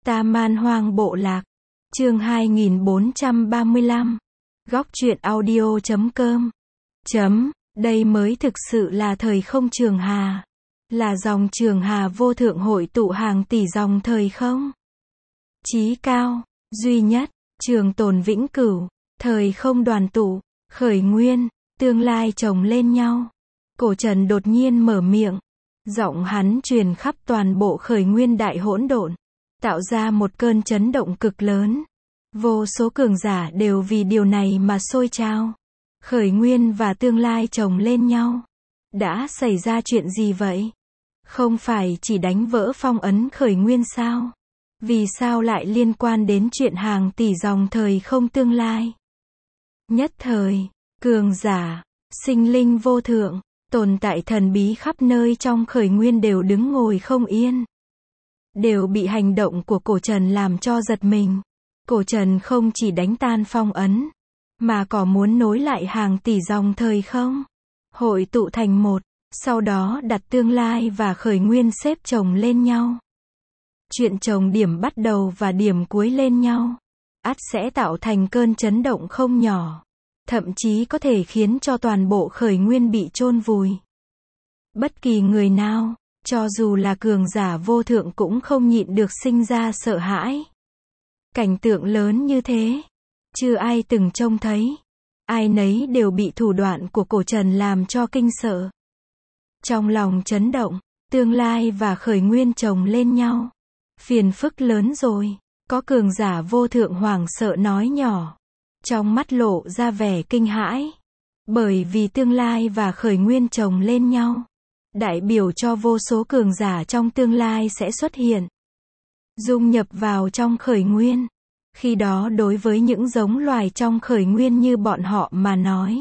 Ta Man Hoang Bộ Lạc. Chương 2435. Góc truyện audio.com. Đây mới thực sự là thời không trường hà. Là dòng trường hà vô thượng hội tụ hàng tỷ dòng thời không. Chí cao, duy nhất, trường tồn vĩnh cửu, thời không đoàn tụ, khởi nguyên, tương lai chồng lên nhau. Cổ Trần đột nhiên mở miệng. Giọng hắn truyền khắp toàn bộ khởi nguyên đại hỗn độn, tạo ra một cơn chấn động cực lớn. Vô số cường giả đều vì điều này mà sôi trào. Khởi nguyên và tương lai chồng lên nhau. Đã xảy ra chuyện gì vậy? Không phải chỉ đánh vỡ phong ấn khởi nguyên sao? Vì sao lại liên quan đến chuyện hàng tỷ dòng thời không tương lai? Nhất thời, cường giả, sinh linh vô thượng, tồn tại thần bí khắp nơi trong khởi nguyên đều đứng ngồi không yên. Đều bị hành động của Cổ Trần làm cho giật mình. Cổ Trần không chỉ đánh tan phong ấn, mà còn muốn nối lại hàng tỷ dòng thời không, hội tụ thành một, sau đó đặt tương lai và khởi nguyên xếp chồng lên nhau. Chuyện chồng điểm bắt đầu và điểm cuối lên nhau, ắt sẽ tạo thành cơn chấn động không nhỏ. Thậm chí có thể khiến cho toàn bộ khởi nguyên bị chôn vùi. Bất kỳ người nào, cho dù là cường giả vô thượng cũng không nhịn được sinh ra sợ hãi. Cảnh tượng lớn như thế, chưa ai từng trông thấy. Ai nấy đều bị thủ đoạn của Cổ Trần làm cho kinh sợ. Trong lòng chấn động, tương lai và khởi nguyên chồng lên nhau. Phiền phức lớn rồi, có cường giả vô thượng hoảng sợ nói nhỏ. Trong mắt lộ ra vẻ kinh hãi. Bởi vì tương lai và khởi nguyên chồng lên nhau, đại biểu cho vô số cường giả trong tương lai sẽ xuất hiện, dung nhập vào trong khởi nguyên. Khi đó đối với những giống loài trong khởi nguyên như bọn họ mà nói,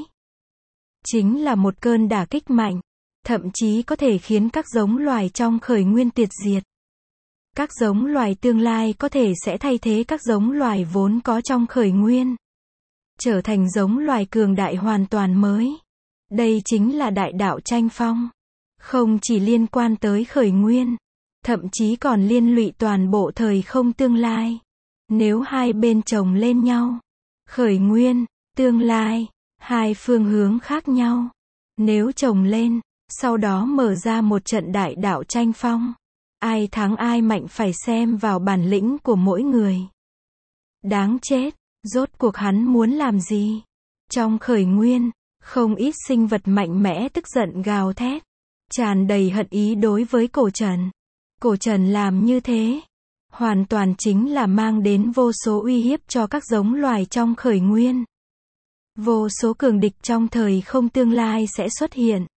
chính là một cơn đả kích mạnh, thậm chí có thể khiến các giống loài trong khởi nguyên tuyệt diệt. Các giống loài tương lai có thể sẽ thay thế các giống loài vốn có trong khởi nguyên, trở thành giống loài cường đại hoàn toàn mới. Đây chính là đại đạo tranh phong. Không chỉ liên quan tới khởi nguyên, thậm chí còn liên lụy toàn bộ thời không tương lai. Nếu hai bên chồng lên nhau, khởi nguyên, tương lai, hai phương hướng khác nhau. Nếu chồng lên, sau đó mở ra một trận đại đạo tranh phong. Ai thắng ai mạnh phải xem vào bản lĩnh của mỗi người. Đáng chết. Rốt cuộc hắn muốn làm gì? Trong khởi nguyên, không ít sinh vật mạnh mẽ tức giận gào thét, tràn đầy hận ý đối với Cổ Trần. Cổ Trần làm như thế, hoàn toàn chính là mang đến vô số uy hiếp cho các giống loài trong khởi nguyên. Vô số cường địch trong thời không tương lai sẽ xuất hiện.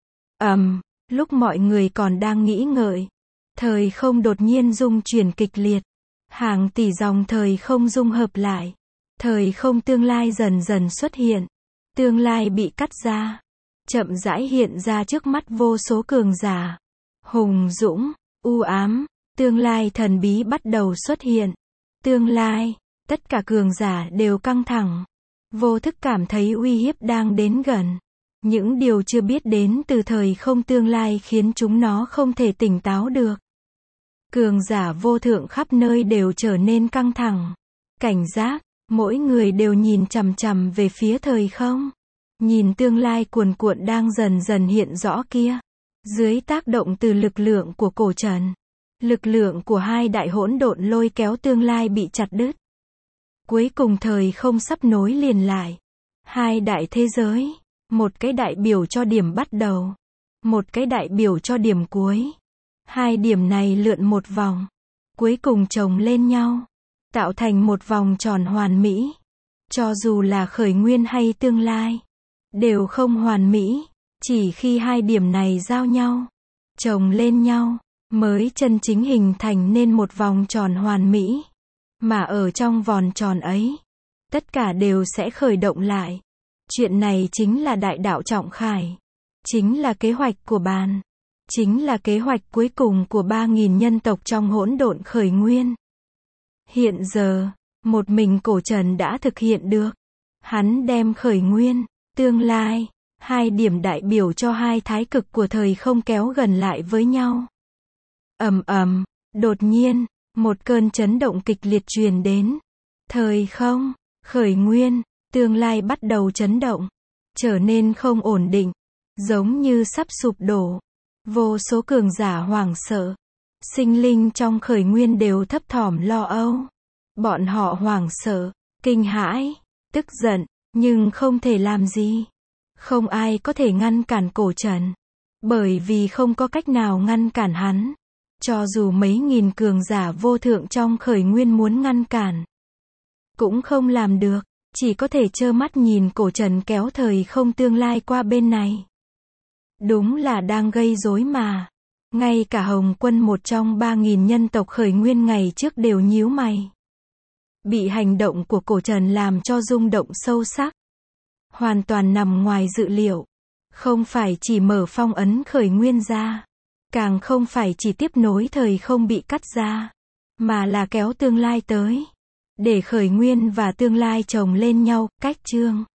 Lúc mọi người còn đang nghĩ ngợi, thời không đột nhiên rung chuyển kịch liệt. Hàng tỷ dòng thời không dung hợp lại. Thời không tương lai dần dần xuất hiện. Tương lai bị cắt ra, chậm rãi hiện ra trước mắt vô số cường giả. Hùng dũng, u ám, tương lai thần bí bắt đầu xuất hiện. Tương lai, tất cả cường giả đều căng thẳng. Vô thức cảm thấy uy hiếp đang đến gần. Những điều chưa biết đến từ thời không tương lai khiến chúng nó không thể tỉnh táo được. Cường giả vô thượng khắp nơi đều trở nên căng thẳng, cảnh giác. Mỗi người đều nhìn chằm chằm về phía thời không. Nhìn tương lai cuồn cuộn đang dần dần hiện rõ kia. Dưới tác động từ lực lượng của Cổ Trần, lực lượng của hai đại hỗn độn lôi kéo tương lai bị chặt đứt. Cuối cùng thời không sắp nối liền lại. Hai đại thế giới. Một cái đại biểu cho điểm bắt đầu. Một cái đại biểu cho điểm cuối. Hai điểm này lượn một vòng. Cuối cùng chồng lên nhau. Tạo thành một vòng tròn hoàn mỹ. Cho dù là khởi nguyên hay tương lai, đều không hoàn mỹ. Chỉ khi hai điểm này giao nhau, chồng lên nhau, mới chân chính hình thành nên một vòng tròn hoàn mỹ. Mà ở trong vòng tròn ấy, tất cả đều sẽ khởi động lại. Chuyện này chính là đại đạo trọng khải. Chính là kế hoạch của bàn. Chính là kế hoạch cuối cùng của 3.000 nhân tộc trong hỗn độn khởi nguyên. Hiện giờ, một mình Cổ Trần đã thực hiện được. Hắn đem khởi nguyên, tương lai, hai điểm đại biểu cho hai thái cực của thời không kéo gần lại với nhau. Đột nhiên, Một cơn chấn động kịch liệt truyền đến. Thời không, khởi nguyên, tương lai bắt đầu chấn động. Trở nên không ổn định. Giống như sắp sụp đổ. Vô số cường giả hoảng sợ. Sinh linh trong khởi nguyên đều thấp thỏm lo âu. Bọn họ hoảng sợ, kinh hãi, tức giận, nhưng không thể làm gì. Không ai có thể ngăn cản Cổ Trần. Bởi vì không có cách nào ngăn cản hắn. Cho dù mấy nghìn cường giả vô thượng trong khởi nguyên muốn ngăn cản, cũng không làm được. Chỉ có thể trơ mắt nhìn Cổ Trần kéo thời không tương lai qua bên này. Đúng là đang gây rối mà. Ngay cả Hồng Quân, một trong 3.000 nhân tộc khởi nguyên ngày trước đều nhíu mày. Bị hành động của Cổ Trần làm cho rung động sâu sắc. Hoàn toàn nằm ngoài dự liệu. Không phải chỉ mở phong ấn khởi nguyên ra. Càng không phải chỉ tiếp nối thời không bị cắt ra. Mà là kéo tương lai tới. Để khởi nguyên và tương lai chồng lên nhau, cách chương.